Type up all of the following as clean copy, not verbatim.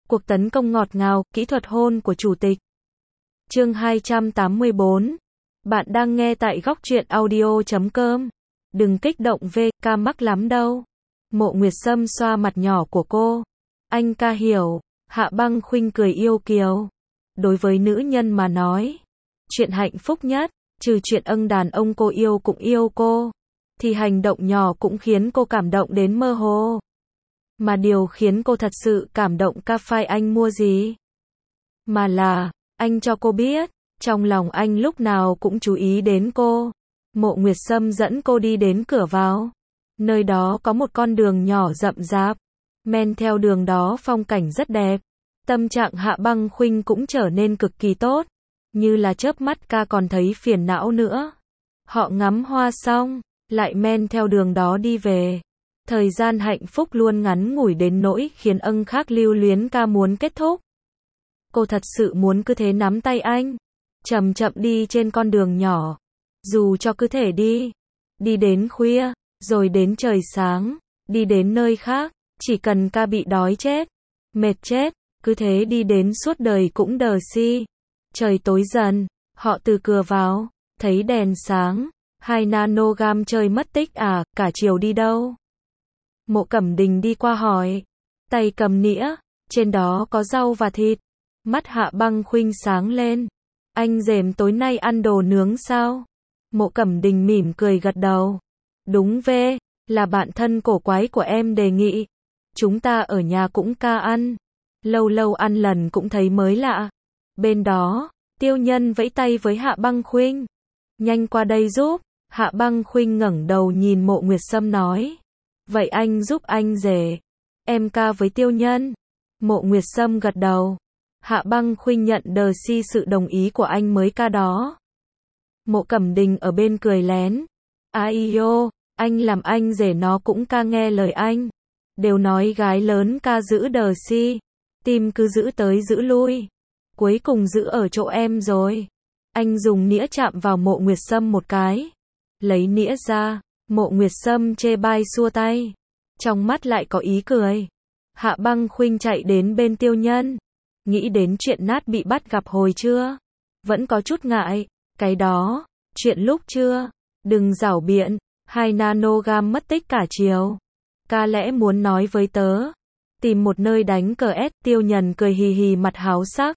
Cuộc tấn công ngọt ngào, kỹ thuật hôn của chủ tịch. Chương 284. Bạn đang nghe tại góc truyện audio.com. Đừng kích động ca mắc lắm đâu. Mộ Nguyệt Sâm xoa mặt nhỏ của cô. Anh ca hiểu. Hạ Băng Khuynh cười yêu kiều. Đối với nữ nhân mà nói, chuyện hạnh phúc nhất, trừ chuyện đàn ông cô yêu cũng yêu cô, thì hành động nhỏ cũng khiến cô cảm động đến mơ hồ. Mà điều khiến cô thật sự cảm động ca phai anh mua gì? Mà là, anh cho cô biết, trong lòng anh lúc nào cũng chú ý đến cô. Mộ Nguyệt Sâm dẫn cô đi đến cửa vào. Nơi đó có một con đường nhỏ rậm rạp. Men theo đường đó phong cảnh rất đẹp. Tâm trạng Hạ Băng Khuynh cũng trở nên cực kỳ tốt. Như là chớp mắt ca còn thấy phiền não nữa. Họ ngắm hoa xong, lại men theo đường đó đi về. Thời gian hạnh phúc luôn ngắn ngủi đến nỗi khiến khác lưu luyến ca muốn kết thúc. Cô thật sự muốn cứ thế nắm tay anh, chậm chậm đi trên con đường nhỏ. Dù cho cứ thể đi đến khuya, rồi đến trời sáng, đi đến nơi khác, chỉ cần ca bị đói chết, mệt chết, cứ thế đi đến suốt đời cũng đờ si. Trời tối dần, họ từ cửa vào, thấy đèn sáng, 2 nanogam chơi mất tích à, cả chiều đi đâu? Mộ Cẩm Đình đi qua hỏi, tay cầm nĩa, trên đó có rau và thịt. Mắt Hạ Băng Khuynh sáng lên. Anh rềm tối nay ăn đồ nướng sao? Mộ Cẩm Đình mỉm cười gật đầu. Đúng là bạn thân cổ quái của em đề nghị. Chúng ta ở nhà cũng ca ăn. Lâu lâu ăn lần cũng thấy mới lạ. Bên đó, Tiêu Nhân vẫy tay với Hạ Băng Khuynh. Nhanh qua đây giúp. Hạ Băng Khuynh ngẩng đầu nhìn Mộ Nguyệt Sâm nói. Vậy anh giúp anh rể. Em ca với Tiêu Nhân. Mộ Nguyệt Sâm gật đầu. Hạ Băng Khuynh nhận đờ si sự đồng ý của anh mới ca đó. Mộ Cẩm Đình ở bên cười lén. Ai anh làm anh rể nó cũng ca nghe lời anh. Đều nói gái lớn ca giữ đờ si. Tim cứ giữ tới giữ lui. Cuối cùng giữ ở chỗ em rồi. Anh dùng nĩa chạm vào Mộ Nguyệt Sâm một cái. Lấy nĩa ra. Mộ Nguyệt Sâm chê bai xua tay. Trong mắt lại có ý cười. Hạ Băng Khuynh chạy đến bên Tiêu Nhân. Nghĩ đến chuyện nát bị bắt gặp hồi trưa. Vẫn có chút ngại. Cái đó, chuyện lúc trưa. Đừng giảo biện. 2 nanogam mất tích cả chiều. Ca lẽ muốn nói với tớ. Tìm một nơi đánh cờ S. Tiêu Nhân cười hì hì mặt háo sắc.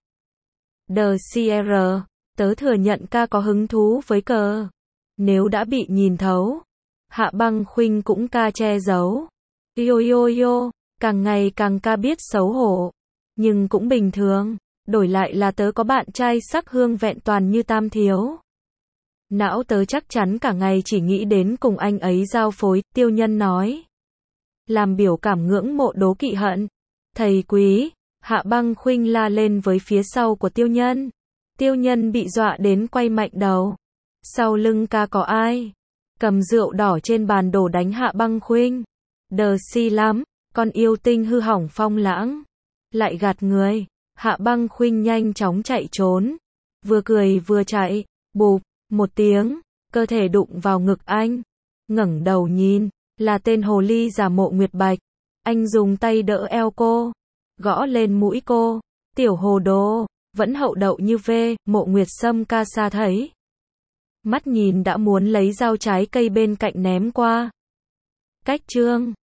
Đờ CR. Tớ thừa nhận ca có hứng thú với cờ. Nếu đã bị nhìn thấu. Hạ Băng Khuynh cũng ca che giấu. Yo. Càng ngày càng ca biết xấu hổ. Nhưng cũng bình thường. Đổi lại là tớ có bạn trai sắc hương vẹn toàn như Tam Thiếu. Não tớ chắc chắn cả ngày chỉ nghĩ đến cùng anh ấy giao phối. Tiêu Nhân nói. Làm biểu cảm ngưỡng mộ đố kỵ hận. Thầy quý. Hạ Băng Khuynh la lên với phía sau của Tiêu Nhân. Tiêu Nhân bị dọa đến quay mạnh đầu. Sau lưng ca có ai? Cầm rượu đỏ trên bàn đổ đánh Hạ Băng Khuynh. Đờ si lắm. Con yêu tinh hư hỏng phong lãng. Lại gạt người. Hạ Băng Khuynh nhanh chóng chạy trốn. Vừa cười vừa chạy. Bụp. Một tiếng. Cơ thể đụng vào ngực anh. Ngẩng đầu nhìn. Là tên hồ ly giả Mộ Nguyệt Bạch. Anh dùng tay đỡ eo cô. Gõ lên mũi cô. Tiểu hồ đồ. Vẫn hậu đậu như Mộ Nguyệt Sâm ca xa thấy. Mắt nhìn đã muốn lấy dao trái cây bên cạnh ném qua. Cách chương.